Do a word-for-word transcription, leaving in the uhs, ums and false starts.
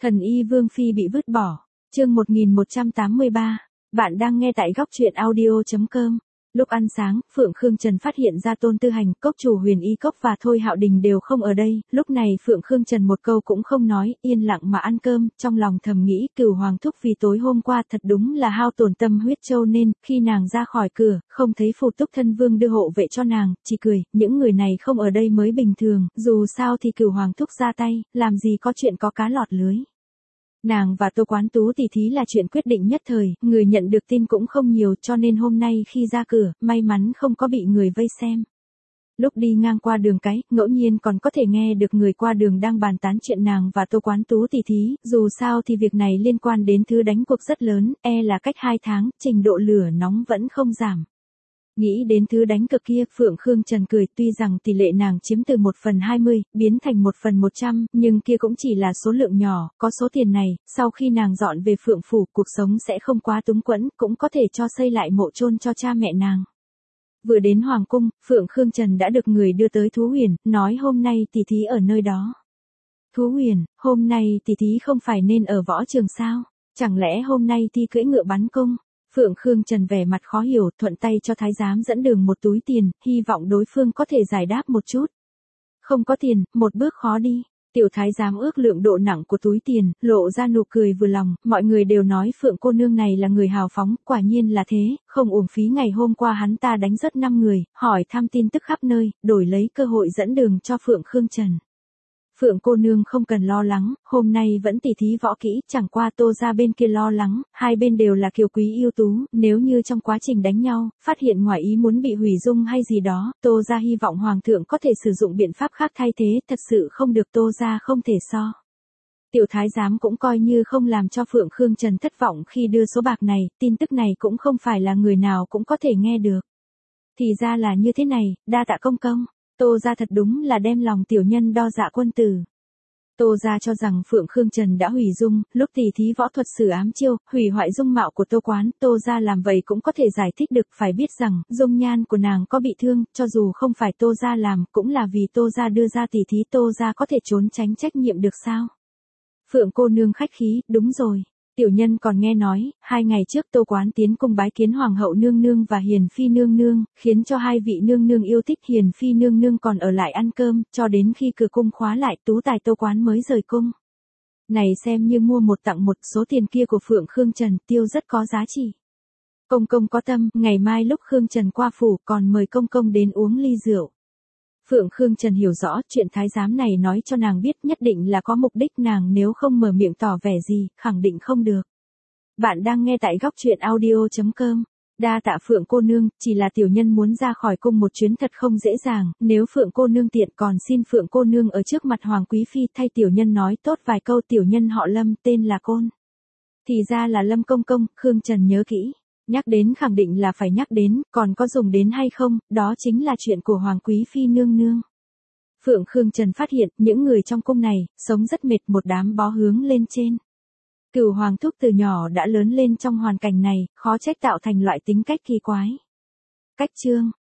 Thần y Vương Phi bị vứt bỏ. Chương một nghìn một trăm tám mươi ba. Bạn đang nghe tại góc truyện audio chấm com. Lúc ăn sáng, Phượng Khương Trần phát hiện ra Tôn Tư Hành, Cốc Chủ Huyền Y Cốc và Thôi Hạo Đình đều không ở đây. Lúc này Phượng Khương Trần một câu cũng không nói, yên lặng mà ăn cơm, trong lòng thầm nghĩ Cửu Hoàng thúc vì tối hôm qua thật đúng là hao tổn tâm huyết châu nên, khi nàng ra khỏi cửa, không thấy Phù Túc Thân Vương đưa hộ vệ cho nàng, chỉ cười, những người này không ở đây mới bình thường, dù sao thì Cửu Hoàng thúc ra tay, làm gì có chuyện có cá lọt lưới. Nàng và Tô Quán Tú tỷ thí là chuyện quyết định nhất thời, người nhận được tin cũng không nhiều cho nên hôm nay khi ra cửa, may mắn không có bị người vây xem. Lúc đi ngang qua đường cái, ngẫu nhiên còn có thể nghe được người qua đường đang bàn tán chuyện nàng và Tô Quán Tú tỷ thí, dù sao thì việc này liên quan đến thứ đánh cuộc rất lớn, e là cách hai tháng, trình độ lửa nóng vẫn không giảm. Nghĩ đến thứ đánh cực kia, Phượng Khương Trần cười, tuy rằng tỷ lệ nàng chiếm từ một phần hai mươi, biến thành một phần một trăm, nhưng kia cũng chỉ là số lượng nhỏ, có số tiền này, sau khi nàng dọn về Phượng Phủ, cuộc sống sẽ không quá túng quẫn, cũng có thể cho xây lại mộ chôn cho cha mẹ nàng. Vừa đến Hoàng Cung, Phượng Khương Trần đã được người đưa tới Thú Huyền, nói hôm nay tỷ thí ở nơi đó. Thú Huyền, hôm nay tỷ thí không phải nên ở võ trường sao? Chẳng lẽ hôm nay thi cưỡi ngựa bắn cung? Phượng Khương Trần vẻ mặt khó hiểu, thuận tay cho thái giám dẫn đường một túi tiền, hy vọng đối phương có thể giải đáp một chút. Không có tiền, một bước khó đi. Tiểu thái giám ước lượng độ nặng của túi tiền, lộ ra nụ cười vừa lòng, mọi người đều nói Phượng cô nương này là người hào phóng, quả nhiên là thế, không uổng phí ngày hôm qua hắn ta đánh rớt năm người, hỏi thăm tin tức khắp nơi, đổi lấy cơ hội dẫn đường cho Phượng Khương Trần. Phượng cô nương không cần lo lắng, hôm nay vẫn tỉ thí võ kỹ, chẳng qua Tô gia bên kia lo lắng, hai bên đều là kiều quý yêu tú, nếu như trong quá trình đánh nhau, phát hiện ngoài ý muốn bị hủy dung hay gì đó, Tô gia hy vọng Hoàng thượng có thể sử dụng biện pháp khác thay thế, thật sự không được Tô gia không thể so. Tiểu thái giám cũng coi như không làm cho Phượng Khương Trần thất vọng khi đưa số bạc này, tin tức này cũng không phải là người nào cũng có thể nghe được. Thì ra là như thế này, đa tạ công công. Tô gia thật đúng là đem lòng tiểu nhân đo dạ quân tử. Tô gia cho rằng Phượng Khương Trần đã hủy dung, lúc tỉ thí võ thuật sử ám chiêu, hủy hoại dung mạo của Tô Quán, Tô gia làm vậy cũng có thể giải thích được, phải biết rằng, dung nhan của nàng có bị thương, cho dù không phải Tô gia làm, cũng là vì Tô gia đưa ra tỉ thí, Tô gia có thể trốn tránh trách nhiệm được sao? Phượng cô nương khách khí, đúng rồi. Tiểu nhân còn nghe nói, hai ngày trước Tô Quán tiến cung bái kiến Hoàng hậu nương nương và Hiền phi nương nương, khiến cho hai vị nương nương yêu thích, Hiền phi nương nương còn ở lại ăn cơm, cho đến khi cửa cung khóa lại, tú tài Tô Quán mới rời cung. Này xem như mua một tặng một, số tiền kia của Phượng Khương Trần tiêu rất có giá trị. Công công có tâm, ngày mai lúc Khương Trần qua phủ còn mời công công đến uống ly rượu. Phượng Khương Trần hiểu rõ chuyện thái giám này nói cho nàng biết nhất định là có mục đích, nàng nếu không mở miệng tỏ vẻ gì, khẳng định không được. Bạn đang nghe tại góc truyện audio chấm com. Đa tạ Phượng cô nương, chỉ là tiểu nhân muốn ra khỏi cung một chuyến thật không dễ dàng, nếu Phượng cô nương tiện còn xin Phượng cô nương ở trước mặt Hoàng quý phi thay tiểu nhân nói tốt vài câu. Tiểu nhân họ Lâm, tên là Côn. Thì ra là Lâm công công, Khương Trần nhớ kỹ. Nhắc đến khẳng định là phải nhắc đến, còn có dùng đến hay không, đó chính là chuyện của Hoàng quý phi nương nương. Phượng Khương Trần phát hiện, những người trong cung này, sống rất mệt, một đám bó hướng lên trên. Cửu Hoàng thúc từ nhỏ đã lớn lên trong hoàn cảnh này, khó trách tạo thành loại tính cách kỳ quái. Cách chương,